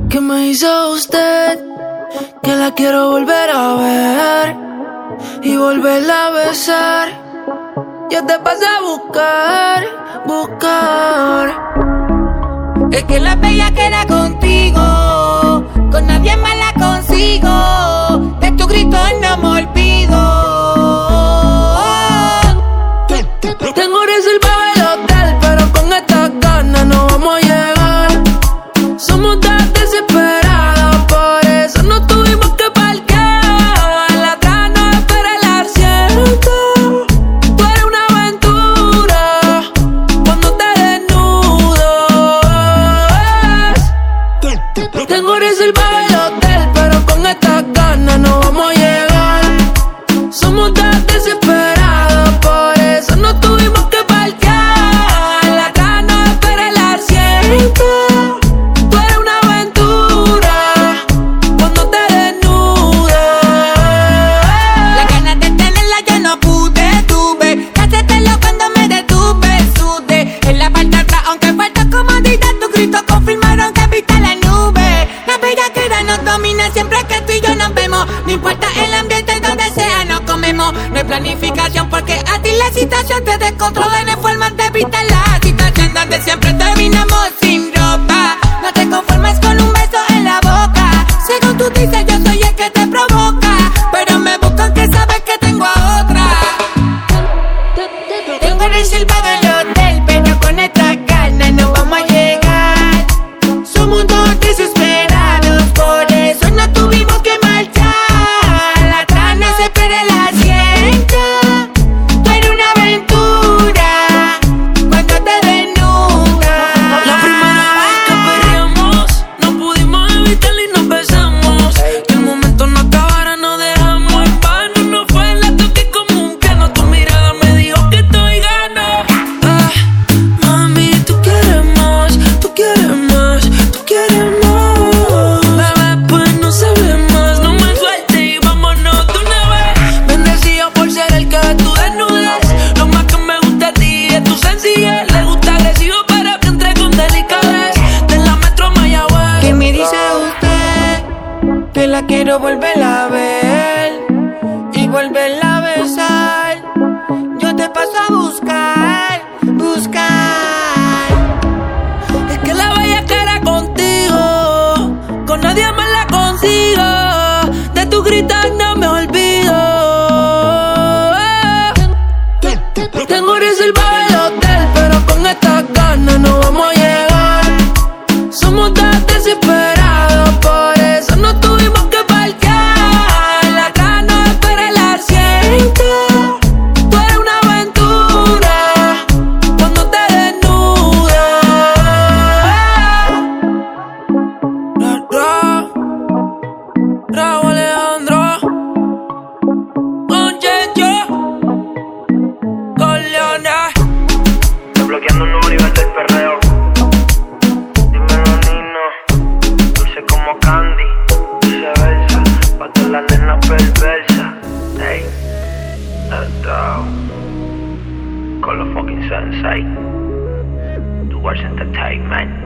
¿Qué me hizo usted? Que la quiero volver a ver y volverla a besar. Yo te pasé a buscar. Es que la bella que era contigo, con nadie más la consigo. De tu grito no me olvido. Tengo reservado el hotel, pero con estas ganas no vamos a llegar. Somos tan desesperados, por eso no tuvimos que parquear. La atrás nos espera el asiento. Tú eres una aventura cuando te desnudas. Tengo reservado el hotel, pero con estas ganas no vamos a llegar. Somos tan desesperados, por eso no tuvimos que parquear. La atrás nos espera el asiento. Confirmaron que viste la nube. La bellaquera nos domina siempre que tú y yo nos vemos. No importa el ambiente donde sea, nos comemos. No hay planificación porque a ti la situación te descontrola. No hay forma de evitar la situación donde siempre terminamos sin ropa. No te conformes con un beso en la boca. Según tú dices, yo soy el que te provoca, pero me buscan que sabes que tengo a otra. Tengo reservado el hotel, pero con estas ganas no vamos a llegar. Somos dos desesperados, por eso no tuvimos que marchar. La atrás nos espera el asiento. Tú eres una aventura cuando te desnudas. La primera vez que perreamos, no pudimos evitarlo y nos besamos. Que el momento no acabara, nos dejamos en vano. No fue la toque como un piano. Tu mirada me dijo que estoy gano. Mami, tú quieres más, tú quieres más, tú quieres más. Bebé, pues no se ve más. No me sueltes y vámonos de una vez. Bendecido por ser el que tú desnudes. Lo más que me gusta a ti es tu sencillez. Le gusta agresivo, pero que entre con delicadez. De la Metro Mayagüez. ¿Qué me dice usted? Que la quiero volver a ver y volverla a besar. Yo te paso a buscar. Es que la bella que era contigo, con nadie más la consigo. De tu gritar no me olvido. Tengo reservado el hotel, pero con estas ganas no vamos a llegar. Somos tan desesperados, por eso no tuvimos que parquear. La atrás nos espera el asiento. Tú eres una aventura cuando te desnudas. Raúl Alejandro con Checho, con Leonel. Desbloqueando un nuevo nivel del perreo. Dímelo, Nino. Dulce como Candy. Viceversa. Pa' todas las nenas perversas. Ey. Let's go. Con los fucking sensei. Tu Wars Entertainment.